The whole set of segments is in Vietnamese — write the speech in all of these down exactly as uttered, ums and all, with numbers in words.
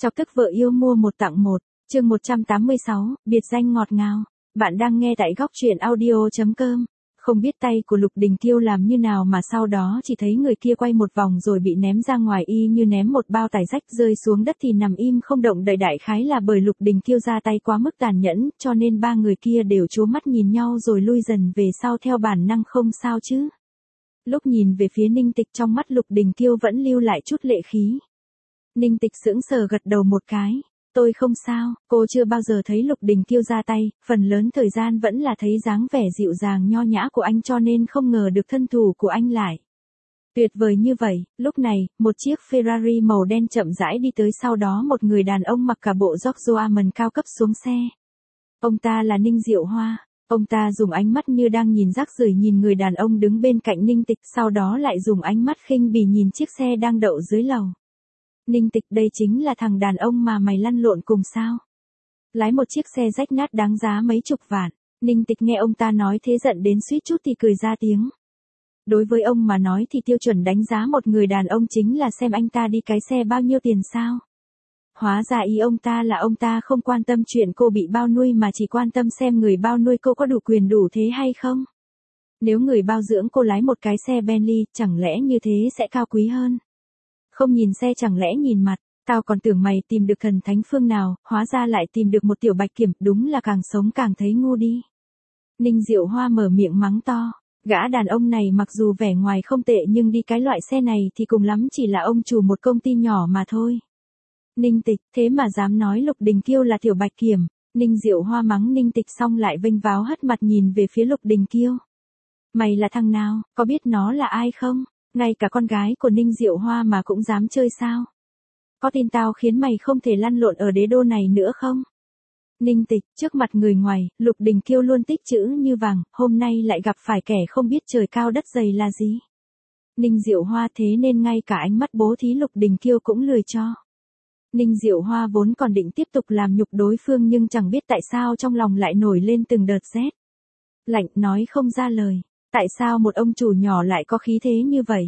Chọc tức vợ yêu mua một tặng một, chương một trăm tám mươi sáu, biệt danh ngọt ngào. Bạn đang nghe tại góc truyện audio chấm com. Không biết tay của Lục Đình Kiêu làm như nào mà sau đó chỉ thấy người kia quay một vòng rồi bị ném ra ngoài y như ném một bao tải rách rơi xuống đất thì nằm im không động đậy, đại khái là bởi Lục Đình Kiêu ra tay quá mức tàn nhẫn, cho nên ba người kia đều trố mắt nhìn nhau rồi lui dần về sau theo bản năng không sao chứ. Lúc nhìn về phía Ninh Tịch trong mắt Lục Đình Kiêu vẫn lưu lại chút lệ khí. Ninh Tịch sững sờ gật đầu một cái. Tôi không sao, cô chưa bao giờ thấy Lục Đình Kiêu ra tay, phần lớn thời gian vẫn là thấy dáng vẻ dịu dàng nho nhã của anh cho nên không ngờ được thân thủ của anh lại tuyệt vời như vậy. Lúc này, một chiếc Ferrari màu đen chậm rãi đi tới, sau đó một người đàn ông mặc cả bộ Giorgio Armani cao cấp xuống xe. Ông ta là Ninh Diệu Hoa. Ông ta dùng ánh mắt như đang nhìn rác rưởi nhìn người đàn ông đứng bên cạnh Ninh Tịch, sau đó lại dùng ánh mắt khinh bỉ nhìn chiếc xe đang đậu dưới lầu. Ninh Tịch, đây chính là thằng đàn ông mà mày lăn lộn cùng sao? Lái một chiếc xe rách nát đáng giá mấy chục vạn. Ninh Tịch nghe ông ta nói thế giận đến suýt chút thì cười ra tiếng. Đối với ông mà nói thì tiêu chuẩn đánh giá một người đàn ông chính là xem anh ta đi cái xe bao nhiêu tiền sao? Hóa ra ý ông ta là ông ta không quan tâm chuyện cô bị bao nuôi mà chỉ quan tâm xem người bao nuôi cô có đủ quyền đủ thế hay không. Nếu người bao dưỡng cô lái một cái xe Bentley, chẳng lẽ như thế sẽ cao quý hơn? Không nhìn xe chẳng lẽ nhìn mặt, tao còn tưởng mày tìm được thần thánh phương nào, hóa ra lại tìm được một tiểu bạch kiểm, đúng là càng sống càng thấy ngu đi. Ninh Diệu Hoa mở miệng mắng to, gã đàn ông này mặc dù vẻ ngoài không tệ nhưng đi cái loại xe này thì cùng lắm chỉ là ông chủ một công ty nhỏ mà thôi. Ninh Tịch, thế mà dám nói Lục Đình Kiêu là tiểu bạch kiểm. Ninh Diệu Hoa mắng Ninh Tịch xong lại vênh váo hất mặt nhìn về phía Lục Đình Kiêu. Mày là thằng nào, có biết nó là ai không? Ngay cả con gái của Ninh Diệu Hoa mà cũng dám chơi sao? Có tin tao khiến mày không thể lăn lộn ở đế đô này nữa không? Ninh Tịch, trước mặt người ngoài, Lục Đình Kiêu luôn tích chữ như vàng, hôm nay lại gặp phải kẻ không biết trời cao đất dày là gì. Ninh Diệu Hoa thế nên ngay cả ánh mắt bố thí Lục Đình Kiêu cũng lười cho. Ninh Diệu Hoa vốn còn định tiếp tục làm nhục đối phương nhưng chẳng biết tại sao trong lòng lại nổi lên từng đợt rét lạnh, nói không ra lời. Tại sao một ông chủ nhỏ lại có khí thế như vậy?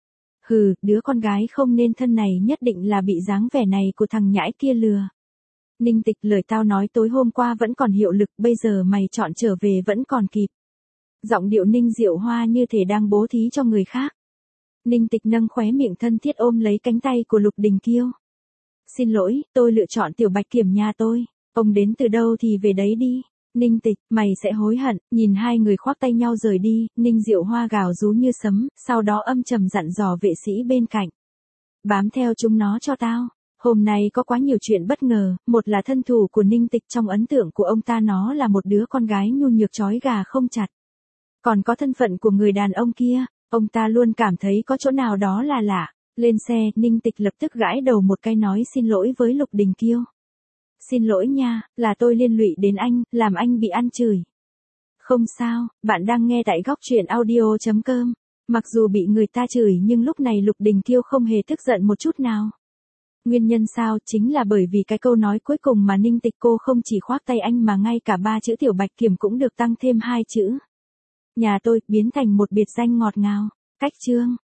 Hừ, đứa con gái không nên thân này nhất định là bị dáng vẻ này của thằng nhãi kia lừa. Ninh Tịch, lời tao nói tối hôm qua vẫn còn hiệu lực, bây giờ mày chọn trở về vẫn còn kịp. Giọng điệu Ninh Diệu Hoa như thể đang bố thí cho người khác. Ninh Tịch nâng khóe miệng thân thiết ôm lấy cánh tay của Lục Đình Kiêu. Xin lỗi, tôi lựa chọn tiểu bạch kiểm nhà tôi. Ông đến từ đâu thì về đấy đi. Ninh Tịch, mày sẽ hối hận. Nhìn hai người khoác tay nhau rời đi, Ninh Diệu Hoa gào rú như sấm, sau đó âm trầm dặn dò vệ sĩ bên cạnh. Bám theo chúng nó cho tao. Hôm nay có quá nhiều chuyện bất ngờ, một là thân thủ của Ninh Tịch, trong ấn tượng của ông ta nó là một đứa con gái nhu nhược trói gà không chặt. Còn có thân phận của người đàn ông kia, ông ta luôn cảm thấy có chỗ nào đó là lạ. Lên xe, Ninh Tịch lập tức gãi đầu một cái nói xin lỗi với Lục Đình Kiêu. Xin lỗi nha, là tôi liên lụy đến anh, làm anh bị ăn chửi. Không sao, bạn đang nghe tại góc truyện audio chấm com. Mặc dù bị người ta chửi nhưng lúc này Lục Đình Kiêu không hề tức giận một chút nào. Nguyên nhân sao, chính là bởi vì cái câu nói cuối cùng mà Ninh Tịch cô không chỉ khoác tay anh mà ngay cả ba chữ tiểu bạch kiểm cũng được tăng thêm hai chữ. Nhà tôi, biến thành một biệt danh ngọt ngào. Cách chương.